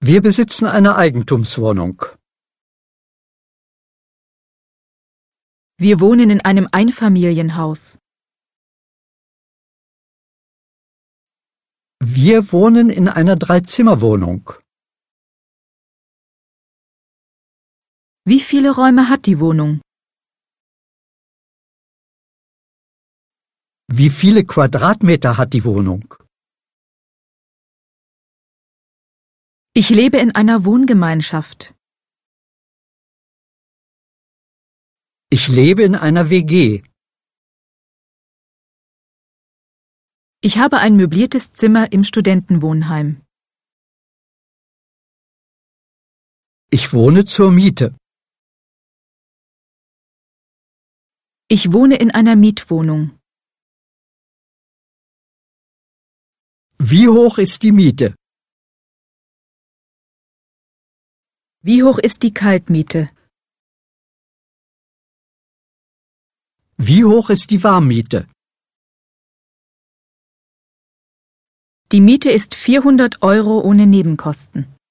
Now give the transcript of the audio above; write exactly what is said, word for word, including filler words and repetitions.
Wir besitzen eine Eigentumswohnung. Wir wohnen in einem Einfamilienhaus. Wir wohnen in einer Dreizimmerwohnung. Wie viele Räume hat die Wohnung? Wie viele Quadratmeter hat die Wohnung? Ich lebe in einer Wohngemeinschaft. Ich lebe in einer W G. Ich habe ein möbliertes Zimmer im Studentenwohnheim. Ich wohne zur Miete. Ich wohne in einer Mietwohnung. Wie hoch ist die Miete? Wie hoch ist die Kaltmiete? Wie hoch ist die Warmmiete? Die Miete ist vierhundert Euro ohne Nebenkosten.